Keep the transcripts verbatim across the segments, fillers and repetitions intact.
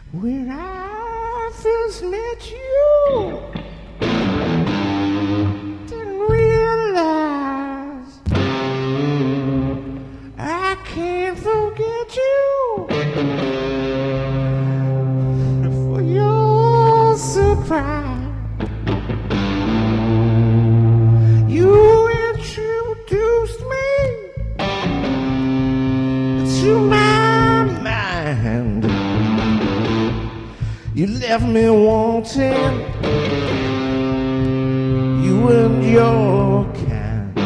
When I first met you, didn't realize I can't forget you for your surprise. You introduced me to my mind. You left me wanting, you and your kind.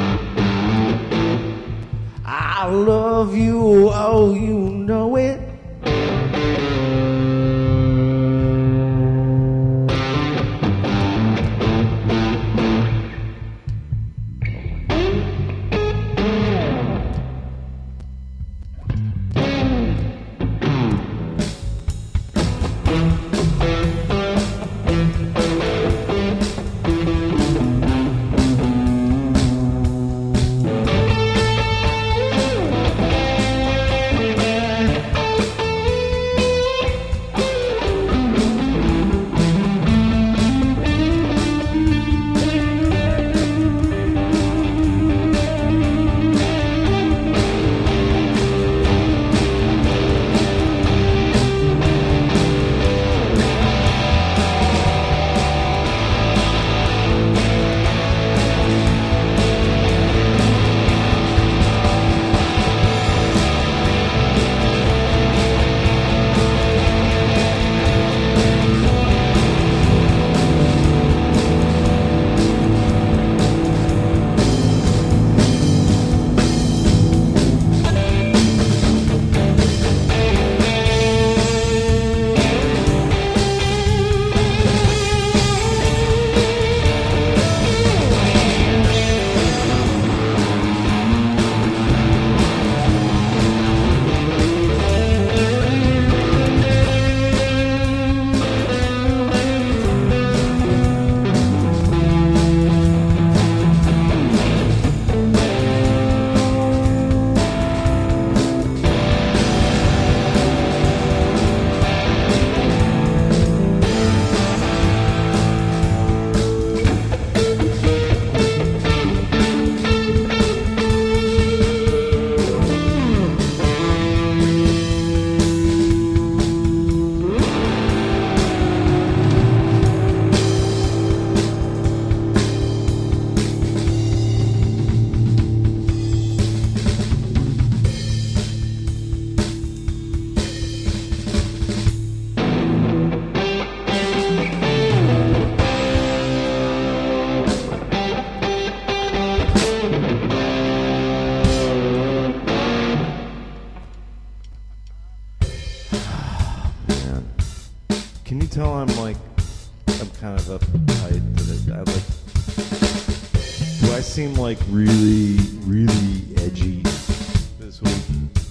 I love you, oh, you know it. Can you tell I'm like, I'm kind of uptight today? I like, do I seem like really, really edgy this week?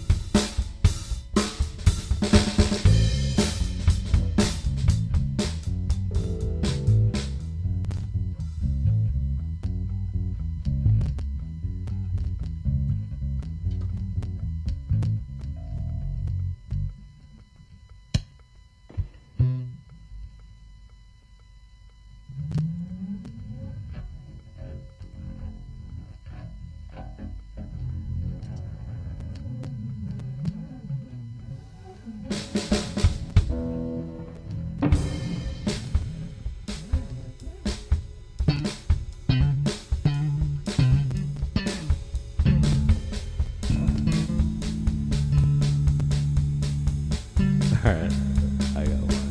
All right, I got one.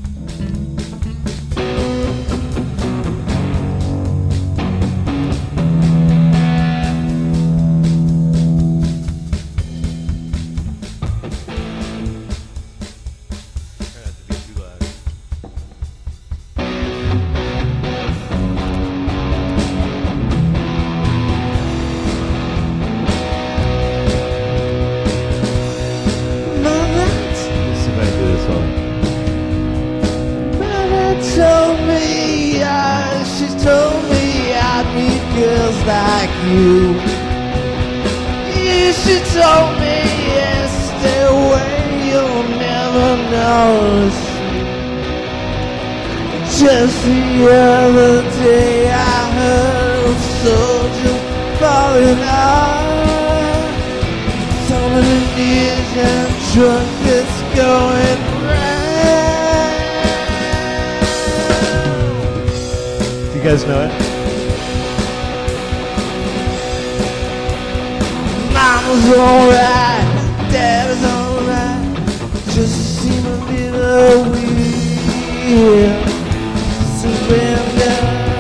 Try not to be too loud. Let's see if I can do this one. Told me, uh, she told me I'd meet girls like you. Yeah, she told me, yeah, stay away, you'll never know. Just the other day I heard a soldier falling out. Some of the news and truck that's going round. Do you guys know it? Mama's alright, Dad's alright. Just seem a little weird. Surrender,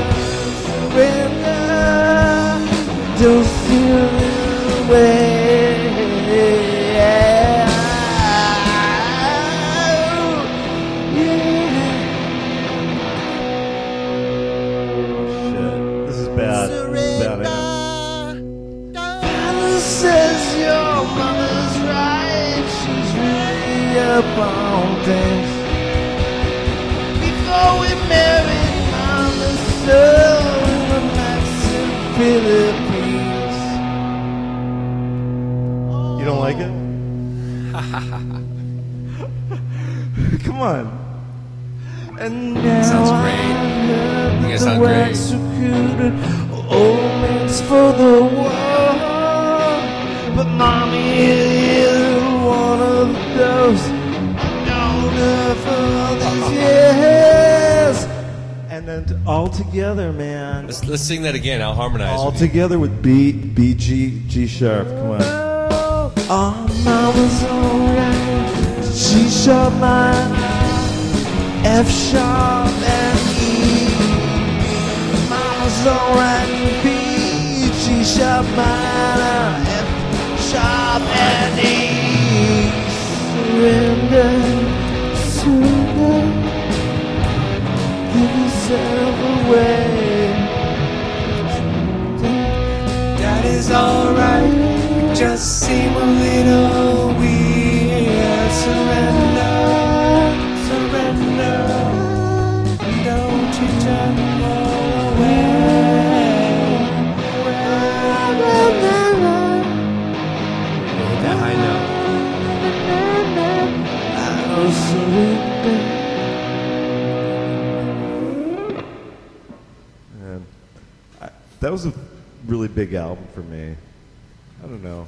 surrender. Don't seem a little way. Yeah. Shit, this is bad. This is bad. Father says your mother's right. She's really up on things. Before we married, Mama served in the Mexican Philippines. You don't like it? Come on. And now sounds great. You guys sound great. Old man's for the war, but Mommy is one of those. Known her for all these years. And then all together, man. Let's let's sing that again. I'll harmonize. All with you. together with B, B, G, G sharp. Come on. Oh, Mama's alright. G sharp, mine. F sharp and E. Mama's alright. B, G sharp, mine. F sharp and E. Surrender, surrender. Give yourself away. Daddy's alright, just seem a little weird. Surrender, surrender. Don't you turn away. Hit that high note. I'll surrender. Man, I, that was a really big album for me. I don't know.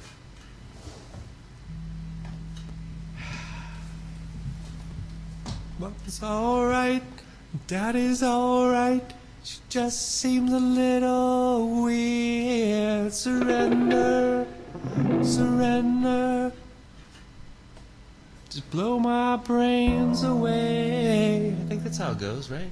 Mama's alright, Daddy's alright. She just seems a little weird. Surrender, surrender. Just blow my brains away. I think that's how it goes, right?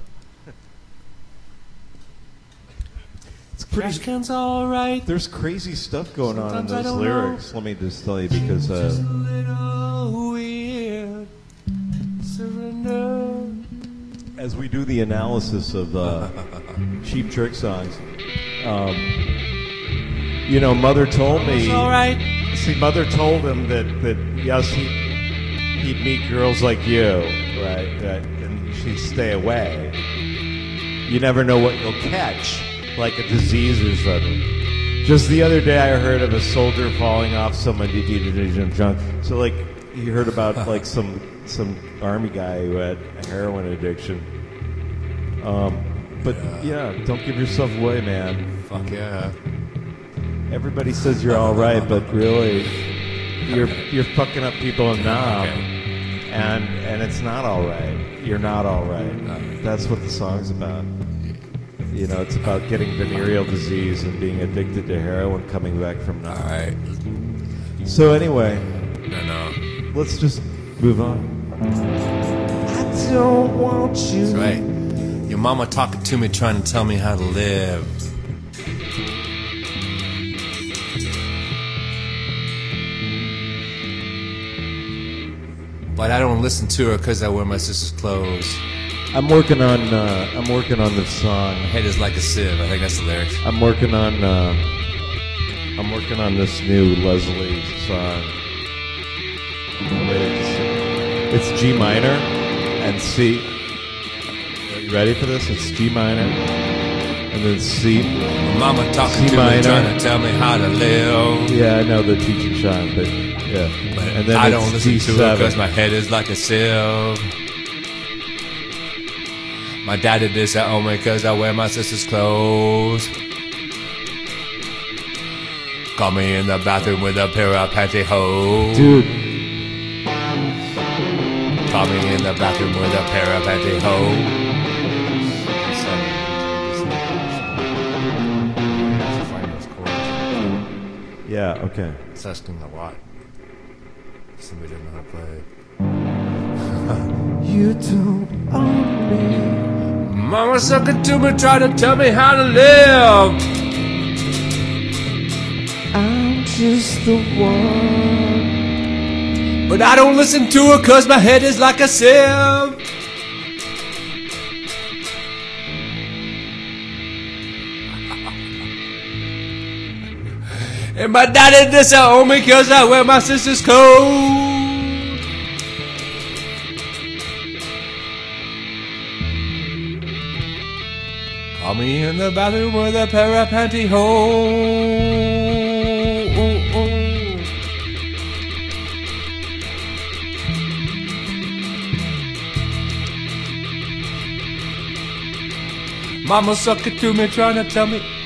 It's Trash pretty. can's alright. There's crazy stuff going on in Sometimes I those don't know. lyrics. Let me just tell you, because Just a uh, little weird. Surrender. as we do the analysis of uh, Cheap Trick songs, um, you know, Mother told me. It's alright. See, Mother told him that, that yes, he, he'd meet girls like you, right, right, and she'd stay away. You never know what you'll catch, like a disease or something. Just the other day, I heard of a soldier falling off someone did junk. So, like, you heard about like some some army guy who had a heroin addiction. Um, but yeah, don't give yourself away, man. Fuck yeah. Everybody says you're all right, but really, you're Okay. you're fucking up people in Nam, Okay. and and it's not all right. You're not all right. Alright. That's what the song's about. You know, it's about getting venereal disease and being addicted to heroin, coming back from Nam. Alright. So anyway, No, no. let's just move on. I don't want you. That's right. Your mama talking to me, trying to tell me how to live. But I don't listen to her because I wear my sister's clothes. I'm working on. Uh, I'm working on this song. My head is like a sieve. I think that's the lyrics. I'm working on. Uh, I'm working on this new Leslie song. It's G minor and C. Are you ready for this? It's G minor and then C. My mama talking C to minor. me, trying to tell me how to live. Yeah, I know the teaching Sean, but yeah. But And then I it's don't listen G to her seven. because my head is like a sieve. My daddy disowned me because I wear my sister's clothes. Caught me in the bathroom with a pair of pantyhose. Dude. Caught me in the bathroom with a pair of pantyhose. Yeah, okay. It's asking a lot. Somebody doesn't know how to play. You don't own me. Mama suck it to me, try to tell me how to live. I'm just the one. But I don't listen to her cause my head is like a sieve. And my daddy disowned me cause I wear my sister's coat. Caught me in the bathroom with a pair of pantyhose. Mama suck it to me, trying to tell me